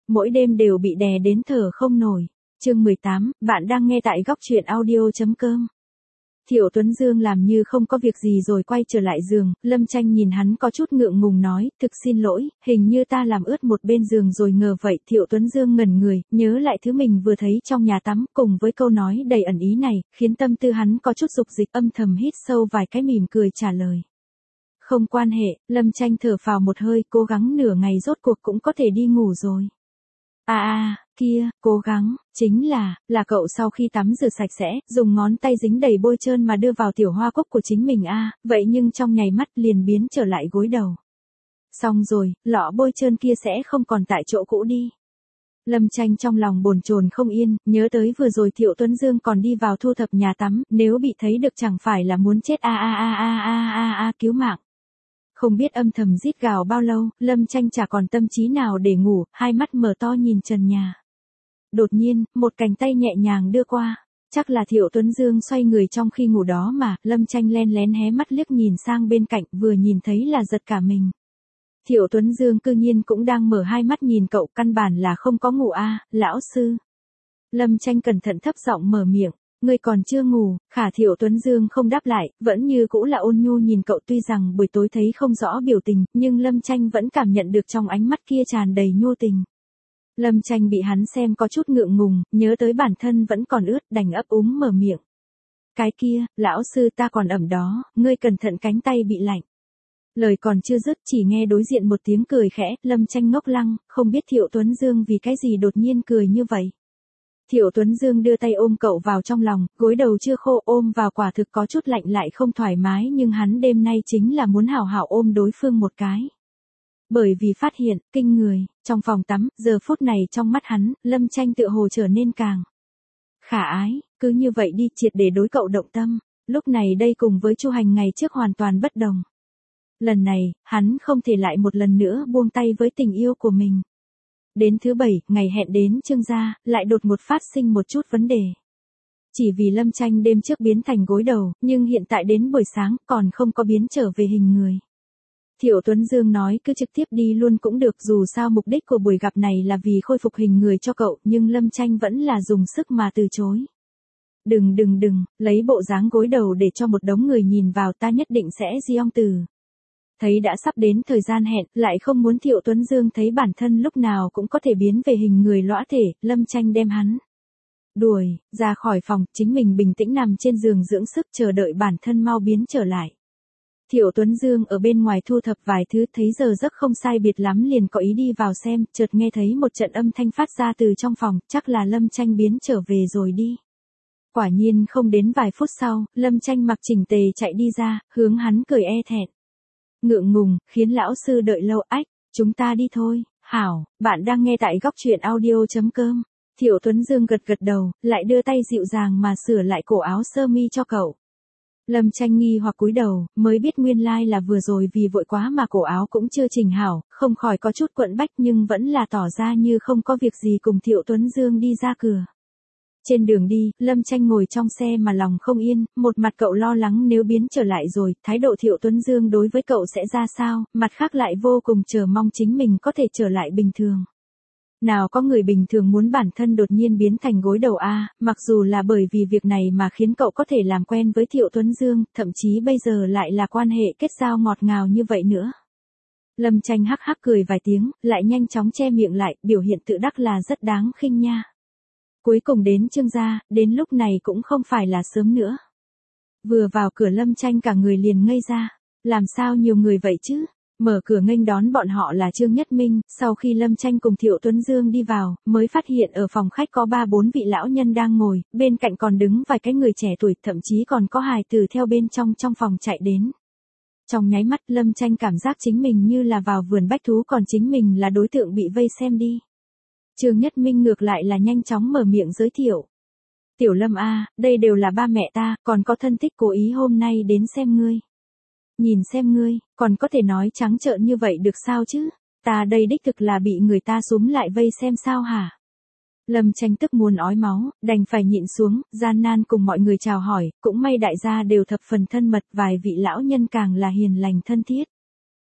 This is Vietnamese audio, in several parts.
mỗi đêm đều bị đè đến thở không nổi. Chương 18, bạn đang nghe tại góc truyện audio.com. Thiệu Tuấn Dương làm như không có việc gì rồi quay trở lại giường, Lâm Tranh nhìn hắn có chút ngượng ngùng nói, thực xin lỗi, hình như ta làm ướt một bên giường rồi ngờ vậy. Thiệu Tuấn Dương ngẩn người, nhớ lại thứ mình vừa thấy trong nhà tắm, cùng với câu nói đầy ẩn ý này, khiến tâm tư hắn có chút dục dịch, âm thầm hít sâu vài cái mỉm cười trả lời. Không quan hệ. Lâm Tranh thở phào một hơi, cố gắng nửa ngày rốt cuộc cũng có thể đi ngủ rồi. Kia, cố gắng, chính là cậu sau khi tắm rửa sạch sẽ, dùng ngón tay dính đầy bôi trơn mà đưa vào tiểu hoa cúc của chính mình vậy nhưng trong nháy mắt liền biến trở lại gối đầu. Xong rồi, lọ bôi trơn kia sẽ không còn tại chỗ cũ đi. Lâm Tranh trong lòng bồn chồn không yên, nhớ tới vừa rồi Thiệu Tuấn Dương còn đi vào thu thập nhà tắm, nếu bị thấy được chẳng phải là muốn chết cứu mạng. Không biết âm thầm rít gào bao lâu, Lâm Tranh chả còn tâm trí nào để ngủ, hai mắt mở to nhìn trần nhà. Đột nhiên, một cánh tay nhẹ nhàng đưa qua. Chắc là Thiệu Tuấn Dương xoay người trong khi ngủ đó mà, Lâm Tranh len lén hé mắt liếc nhìn sang bên cạnh, vừa nhìn thấy là giật cả mình. Thiệu Tuấn Dương cư nhiên cũng đang mở hai mắt nhìn cậu, căn bản là không có ngủ lão sư. Lâm Tranh cẩn thận thấp giọng mở miệng. Ngươi còn chưa ngủ. Khả Thiệu Tuấn Dương không đáp lại, vẫn như cũ là ôn nhu nhìn cậu, tuy rằng buổi tối thấy không rõ biểu tình, nhưng Lâm Tranh vẫn cảm nhận được trong ánh mắt kia tràn đầy nhu tình. Lâm Tranh bị hắn xem có chút ngượng ngùng, nhớ tới bản thân vẫn còn ướt, đành ấp úng mở miệng. Cái kia, lão sư ta còn ẩm đó, ngươi cẩn thận cánh tay bị lạnh. Lời còn chưa dứt chỉ nghe đối diện một tiếng cười khẽ, Lâm Tranh ngốc lăng, không biết Thiệu Tuấn Dương vì cái gì đột nhiên cười như vậy. Thiệu Tuấn Dương đưa tay ôm cậu vào trong lòng, gối đầu chưa khô, ôm vào quả thực có chút lạnh lại không thoải mái, nhưng hắn đêm nay chính là muốn hảo hảo ôm đối phương một cái. Bởi vì phát hiện, kinh người, trong phòng tắm, giờ phút này trong mắt hắn, Lâm Tranh tựa hồ trở nên càng khả ái, cứ như vậy đi, triệt để đối cậu động tâm. Lúc này đây cùng với Chu Hành ngày trước hoàn toàn bất đồng. Lần này, hắn không thể lại một lần nữa buông tay với tình yêu của mình. Đến thứ 7, ngày hẹn đến Trương gia, lại đột ngột phát sinh một chút vấn đề. Chỉ vì Lâm Tranh đêm trước biến thành gối đầu, nhưng hiện tại đến buổi sáng còn không có biến trở về hình người. Thiệu Tuấn Dương nói cứ trực tiếp đi luôn cũng được, dù sao mục đích của buổi gặp này là vì khôi phục hình người cho cậu, nhưng Lâm Tranh vẫn là dùng sức mà từ chối. Đừng, lấy bộ dáng gối đầu để cho một đống người nhìn vào, ta nhất định sẽ giong từ. Thấy đã sắp đến thời gian hẹn, lại không muốn Thiệu Tuấn Dương thấy bản thân lúc nào cũng có thể biến về hình người lõa thể, Lâm Tranh đem hắn đuổi ra khỏi phòng, chính mình bình tĩnh nằm trên giường dưỡng sức chờ đợi bản thân mau biến trở lại. Thiệu Tuấn Dương ở bên ngoài thu thập vài thứ, thấy giờ giấc không sai biệt lắm liền có ý đi vào xem, chợt nghe thấy một trận âm thanh phát ra từ trong phòng, chắc là Lâm Tranh biến trở về rồi đi. Quả nhiên không đến vài phút sau, Lâm Tranh mặc chỉnh tề chạy đi ra, hướng hắn cười e thẹn. Ngượng ngùng, khiến lão sư đợi lâu. Chúng ta đi thôi. Hảo, bạn đang nghe tại góc truyện audio.com. Thiệu Tuấn Dương gật đầu, lại đưa tay dịu dàng mà sửa lại cổ áo sơ mi cho cậu. Lâm Tranh nghi hoặc cúi đầu, mới biết nguyên lai là vừa rồi vì vội quá mà cổ áo cũng chưa chỉnh hảo, không khỏi có chút quẫn bách nhưng vẫn là tỏ ra như không có việc gì cùng Thiệu Tuấn Dương đi ra cửa. Trên đường đi, Lâm Tranh ngồi trong xe mà lòng không yên, một mặt cậu lo lắng nếu biến trở lại rồi, thái độ Thiệu Tuấn Dương đối với cậu sẽ ra sao, mặt khác lại vô cùng chờ mong chính mình có thể trở lại bình thường. Nào có người bình thường muốn bản thân đột nhiên biến thành gối đầu mặc dù là bởi vì việc này mà khiến cậu có thể làm quen với Thiệu Tuấn Dương, thậm chí bây giờ lại là quan hệ kết giao ngọt ngào như vậy nữa. Lâm Tranh hắc hắc cười vài tiếng, lại nhanh chóng che miệng lại, biểu hiện tự đắc là rất đáng khinh nha. Cuối cùng đến Trương gia, đến lúc này cũng không phải là sớm nữa. Vừa vào cửa Lâm Tranh cả người liền ngây ra, làm sao nhiều người vậy chứ? Mở cửa nghênh đón bọn họ là Trương Nhất Minh, sau khi Lâm Tranh cùng Thiệu Tuấn Dương đi vào, mới phát hiện ở phòng khách có 3-4 vị lão nhân đang ngồi, bên cạnh còn đứng vài cái người trẻ tuổi, thậm chí còn có hài tử theo bên trong phòng chạy đến. Trong nháy mắt Lâm Tranh cảm giác chính mình như là vào vườn bách thú, còn chính mình là đối tượng bị vây xem đi. Trương Nhất Minh ngược lại là nhanh chóng mở miệng giới thiệu. Tiểu Lâm đây đều là ba mẹ ta, còn có thân thích cố ý hôm nay đến xem ngươi. Nhìn xem ngươi, còn có thể nói trắng trợn như vậy được sao chứ? Ta đây đích thực là bị người ta xúm lại vây xem sao hả? Lâm Tranh tức muốn ói máu, đành phải nhịn xuống, gian nan cùng mọi người chào hỏi, cũng may đại gia đều thập phần thân mật, vài vị lão nhân càng là hiền lành thân thiết.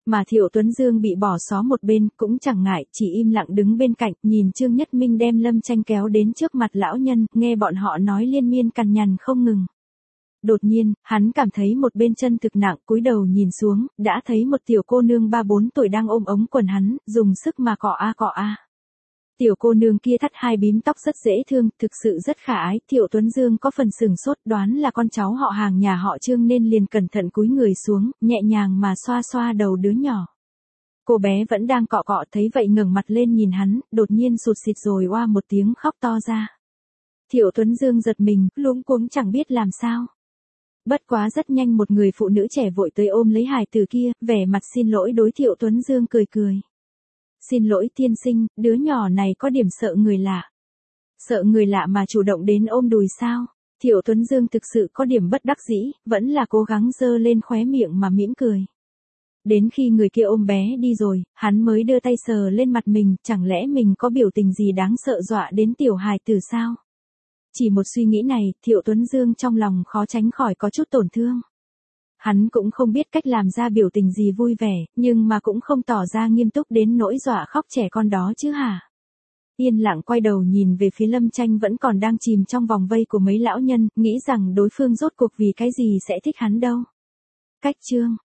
Mà Thiệu Tuấn Dương bị bỏ xó một bên, cũng chẳng ngại, chỉ im lặng đứng bên cạnh, nhìn Trương Nhất Minh đem Lâm Tranh kéo đến trước mặt lão nhân, nghe bọn họ nói liên miên cằn nhằn không ngừng. Đột nhiên, hắn cảm thấy một bên chân thực nặng, cúi đầu nhìn xuống, đã thấy một tiểu cô nương 3-4 tuổi đang ôm ống quần hắn, dùng sức mà cọ a cọ a. Tiểu cô nương kia thắt hai bím tóc rất dễ thương, thực sự rất khả ái, Thiệu Tuấn Dương có phần sừng sốt, đoán là con cháu họ hàng nhà họ Trương nên liền cẩn thận cúi người xuống, nhẹ nhàng mà xoa xoa đầu đứa nhỏ. Cô bé vẫn đang cọ cọ, thấy vậy ngẩng mặt lên nhìn hắn, đột nhiên sụt sịt rồi oa một tiếng khóc to ra. Thiệu Tuấn Dương giật mình, luống cuống chẳng biết làm sao. Bất quá rất nhanh một người phụ nữ trẻ vội tới ôm lấy hài tử kia, vẻ mặt xin lỗi đối Thiệu Tuấn Dương cười cười. Xin lỗi tiên sinh, đứa nhỏ này có điểm sợ người lạ. Sợ người lạ mà chủ động đến ôm đùi sao? Thiệu Tuấn Dương thực sự có điểm bất đắc dĩ, vẫn là cố gắng giơ lên khóe miệng mà mỉm cười. Đến khi người kia ôm bé đi rồi, hắn mới đưa tay sờ lên mặt mình, chẳng lẽ mình có biểu tình gì đáng sợ dọa đến tiểu hài tử sao? Chỉ một suy nghĩ này, Thiệu Tuấn Dương trong lòng khó tránh khỏi có chút tổn thương. Hắn cũng không biết cách làm ra biểu tình gì vui vẻ, nhưng mà cũng không tỏ ra nghiêm túc đến nỗi dọa khóc trẻ con đó chứ hả? Yên lặng quay đầu nhìn về phía Lâm Tranh vẫn còn đang chìm trong vòng vây của mấy lão nhân, nghĩ rằng đối phương rốt cuộc vì cái gì sẽ thích hắn đâu. Cách chương